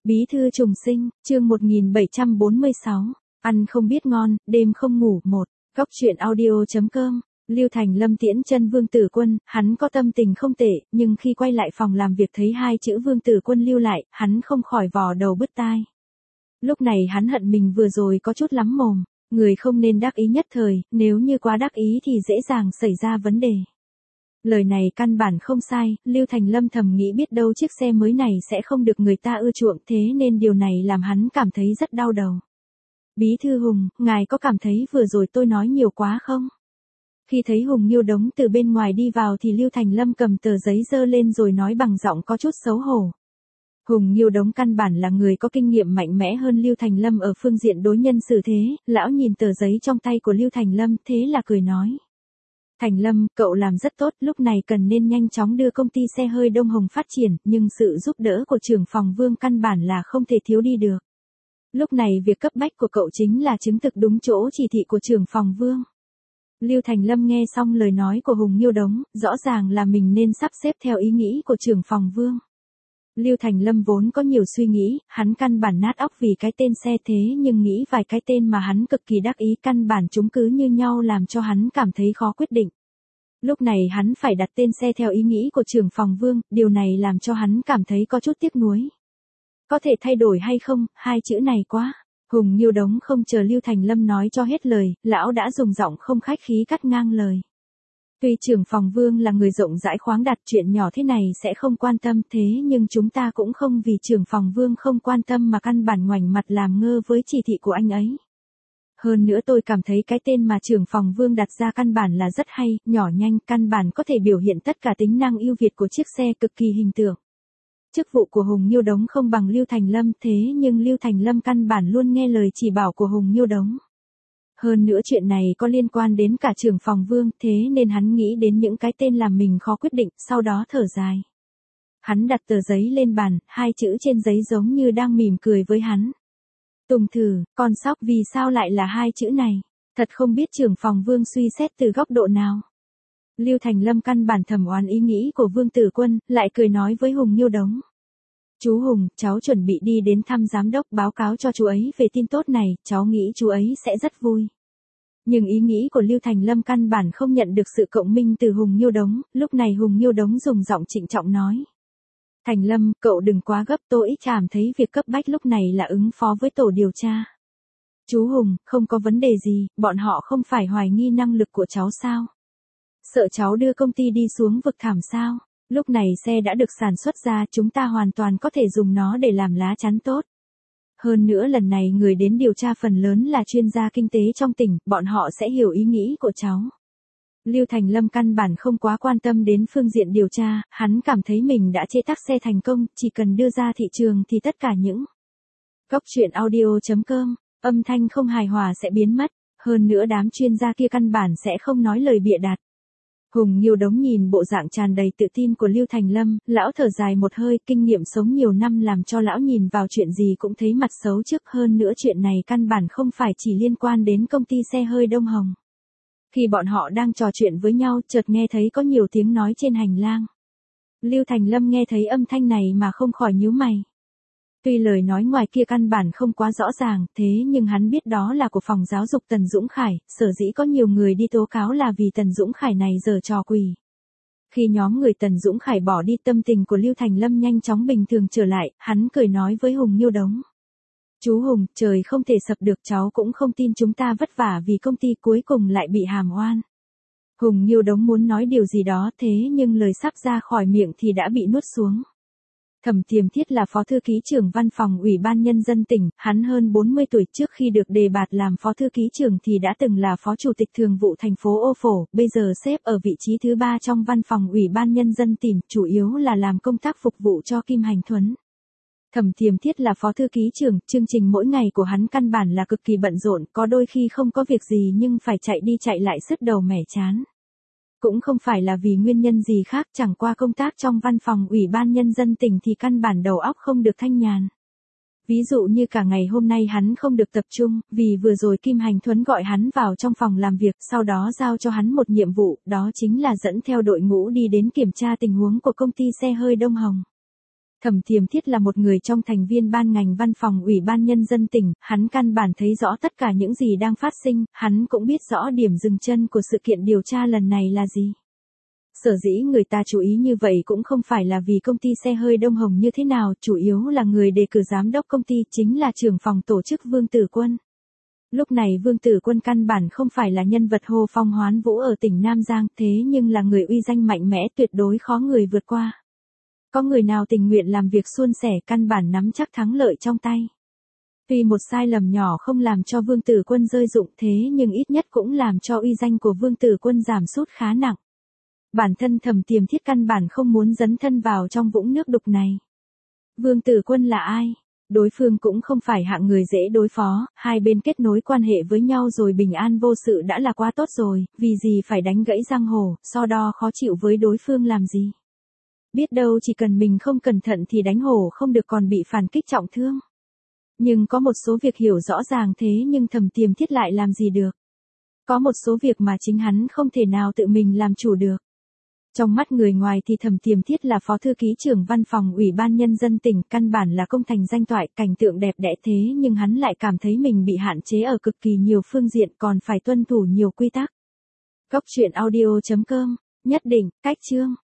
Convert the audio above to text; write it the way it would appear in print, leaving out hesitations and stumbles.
Bí thư trùng sinh, chương 1746, ăn không biết ngon, đêm không ngủ một, góc truyện audio.com, Lưu Thành Lâm tiễn chân Vương Tử Quân, hắn có tâm tình không tệ, nhưng khi quay lại phòng làm việc thấy hai chữ Vương Tử Quân lưu lại, hắn không khỏi vò đầu bứt tai. Lúc này hắn hận mình vừa rồi có chút lắm mồm, người không nên đắc ý nhất thời, nếu như quá đắc ý thì dễ dàng xảy ra vấn đề. Lời này căn bản không sai, Lưu Thành Lâm thầm nghĩ biết đâu chiếc xe mới này sẽ không được người ta ưa chuộng, thế nên điều này làm hắn cảm thấy rất đau đầu. Bí thư Hùng, ngài có cảm thấy vừa rồi tôi nói nhiều quá không? Khi thấy Hùng Nghiêu Đống từ bên ngoài đi vào thì Lưu Thành Lâm cầm tờ giấy giơ lên rồi nói bằng giọng có chút xấu hổ. Hùng Nghiêu Đống căn bản là người có kinh nghiệm mạnh mẽ hơn Lưu Thành Lâm ở phương diện đối nhân xử thế, lão nhìn tờ giấy trong tay của Lưu Thành Lâm thế là cười nói. Thành Lâm, cậu làm rất tốt, lúc này cần nên nhanh chóng đưa công ty xe hơi Đông Hồng phát triển, nhưng sự giúp đỡ của trưởng phòng Vương căn bản là không thể thiếu đi được. Lúc này việc cấp bách của cậu chính là chứng thực đúng chỗ chỉ thị của trưởng phòng Vương. Lưu Thành Lâm nghe xong lời nói của Hùng Nghiêu Đống, rõ ràng là mình nên sắp xếp theo ý nghĩ của trưởng phòng Vương. Lưu Thành Lâm vốn có nhiều suy nghĩ, hắn căn bản nát óc vì cái tên xe thế nhưng nghĩ vài cái tên mà hắn cực kỳ đắc ý căn bản chúng cứ như nhau làm cho hắn cảm thấy khó quyết định. Lúc này hắn phải đặt tên xe theo ý nghĩ của trưởng phòng Vương, điều này làm cho hắn cảm thấy có chút tiếc nuối. Có thể thay đổi hay không, hai chữ này quá. Hùng Nghiêu Đống không chờ Lưu Thành Lâm nói cho hết lời, lão đã dùng giọng không khách khí cắt ngang lời. Tuy trưởng phòng Vương là người rộng rãi khoáng đạt chuyện nhỏ thế này sẽ không quan tâm thế nhưng chúng ta cũng không vì trưởng phòng Vương không quan tâm mà căn bản ngoảnh mặt làm ngơ với chỉ thị của anh ấy. Hơn nữa tôi cảm thấy cái tên mà trưởng phòng Vương đặt ra căn bản là rất hay, nhỏ nhanh, căn bản có thể biểu hiện tất cả tính năng ưu việt của chiếc xe cực kỳ hình tượng. Chức vụ của Hùng Nghiêu Đống không bằng Lưu Thành Lâm thế nhưng Lưu Thành Lâm căn bản luôn nghe lời chỉ bảo của Hùng Nghiêu Đống. Hơn nữa chuyện này có liên quan đến cả trưởng phòng Vương thế nên hắn nghĩ đến những cái tên làm mình khó quyết định, sau đó thở dài. Hắn đặt tờ giấy lên bàn, hai chữ trên giấy giống như đang mỉm cười với hắn. Tùng Thử, con sóc vì sao lại là hai chữ này? Thật không biết trưởng phòng Vương suy xét từ góc độ nào. Lưu Thành Lâm căn bản thầm oán ý nghĩ của Vương Tử Quân, lại cười nói với Hùng Nghiêu Đống. Chú Hùng, cháu chuẩn bị đi đến thăm giám đốc báo cáo cho chú ấy về tin tốt này, cháu nghĩ chú ấy sẽ rất vui. Nhưng ý nghĩ của Lưu Thành Lâm căn bản không nhận được sự cộng minh từ Hùng Nghiêu Đống, lúc này Hùng Nghiêu Đống dùng giọng trịnh trọng nói. Thành Lâm, cậu đừng quá gấp, tôi cảm thấy việc cấp bách lúc này là ứng phó với tổ điều tra. Chú Hùng, không có vấn đề gì, bọn họ không phải hoài nghi năng lực của cháu sao? Sợ cháu đưa công ty đi xuống vực thẳm sao? Lúc này xe đã được sản xuất ra, chúng ta hoàn toàn có thể dùng nó để làm lá chắn tốt. Hơn nữa lần này người đến điều tra phần lớn là chuyên gia kinh tế trong tỉnh, bọn họ sẽ hiểu ý nghĩ của cháu. Lưu Thành Lâm căn bản không quá quan tâm đến phương diện điều tra, hắn cảm thấy mình đã chế tác xe thành công, chỉ cần đưa ra thị trường thì tất cả những góc truyện audio.com, âm thanh không hài hòa sẽ biến mất, hơn nữa đám chuyên gia kia căn bản sẽ không nói lời bịa đặt. Hùng Nghiêu Đống nhìn bộ dạng tràn đầy tự tin của Lưu Thành Lâm, lão thở dài một hơi, kinh nghiệm sống nhiều năm làm cho lão nhìn vào chuyện gì cũng thấy mặt xấu trước, hơn nữa chuyện này căn bản không phải chỉ liên quan đến công ty xe hơi Đông Hồng. Khi bọn họ đang trò chuyện với nhau, chợt nghe thấy có nhiều tiếng nói trên hành lang. Lưu Thành Lâm nghe thấy âm thanh này mà không khỏi nhíu mày. Tuy lời nói ngoài kia căn bản không quá rõ ràng, thế nhưng hắn biết đó là của phòng giáo dục Tần Dũng Khải, sở dĩ có nhiều người đi tố cáo là vì Tần Dũng Khải này giở trò quỷ. Khi nhóm người Tần Dũng Khải bỏ đi, tâm tình của Lưu Thành Lâm nhanh chóng bình thường trở lại, hắn cười nói với Hùng Nghiêu Đống. Chú Hùng, trời không thể sập được, cháu cũng không tin chúng ta vất vả vì công ty cuối cùng lại bị hàm oan. Hùng Nghiêu Đống muốn nói điều gì đó thế nhưng lời sắp ra khỏi miệng thì đã bị nuốt xuống. Thẩm Tiềm Thiết là phó thư ký trưởng văn phòng Ủy ban Nhân dân tỉnh, hắn hơn 40 tuổi, trước khi được đề bạt làm phó thư ký trưởng thì đã từng là phó chủ tịch thường vụ thành phố Ô Phổ, bây giờ xếp ở vị trí thứ 3 trong văn phòng Ủy ban Nhân dân tỉnh, chủ yếu là làm công tác phục vụ cho Kim Hành Thuấn. Thẩm Tiềm Thiết là phó thư ký trưởng, chương trình mỗi ngày của hắn căn bản là cực kỳ bận rộn, có đôi khi không có việc gì nhưng phải chạy đi chạy lại sứt đầu mẻ chán. Cũng không phải là vì nguyên nhân gì khác, chẳng qua công tác trong văn phòng Ủy ban Nhân dân tỉnh thì căn bản đầu óc không được thanh nhàn. Ví dụ như cả ngày hôm nay hắn không được tập trung, vì vừa rồi Kim Hành Thuấn gọi hắn vào trong phòng làm việc, sau đó giao cho hắn một nhiệm vụ, đó chính là dẫn theo đội ngũ đi đến kiểm tra tình huống của công ty xe hơi Đông Hồng. Thẩm Tiềm Thiết là một người trong thành viên ban ngành văn phòng Ủy ban Nhân dân tỉnh, hắn căn bản thấy rõ tất cả những gì đang phát sinh, hắn cũng biết rõ điểm dừng chân của sự kiện điều tra lần này là gì. Sở dĩ người ta chú ý như vậy cũng không phải là vì công ty xe hơi Đông Hồng như thế nào, chủ yếu là người đề cử giám đốc công ty chính là trưởng phòng tổ chức Vương Tử Quân. Lúc này Vương Tử Quân căn bản không phải là nhân vật hô phong hoán vũ ở tỉnh Nam Giang, thế nhưng là người uy danh mạnh mẽ tuyệt đối khó người vượt qua. Có người nào tình nguyện làm việc suôn sẻ căn bản nắm chắc thắng lợi trong tay. Tuy một sai lầm nhỏ không làm cho Vương Tử Quân rơi rụng thế nhưng ít nhất cũng làm cho uy danh của Vương Tử Quân giảm sút khá nặng. Bản thân Thẩm Tiềm Thiết căn bản không muốn dấn thân vào trong vũng nước đục này. Vương Tử Quân là ai? Đối phương cũng không phải hạng người dễ đối phó, hai bên kết nối quan hệ với nhau rồi bình an vô sự đã là quá tốt rồi, vì gì phải đánh gãy răng hổ, so đo khó chịu với đối phương làm gì. Biết đâu chỉ cần mình không cẩn thận thì đánh hổ không được còn bị phản kích trọng thương. Nhưng có một số việc hiểu rõ ràng thế nhưng Thẩm Tiềm Thiết lại làm gì được. Có một số việc mà chính hắn không thể nào tự mình làm chủ được. Trong mắt người ngoài thì Thẩm Tiềm Thiết là phó thư ký trưởng văn phòng Ủy ban Nhân dân tỉnh, căn bản là công thành danh toại, cảnh tượng đẹp đẽ thế nhưng hắn lại cảm thấy mình bị hạn chế ở cực kỳ nhiều phương diện còn phải tuân thủ nhiều quy tắc. Góc truyện audio.com, nhất định, cách chương.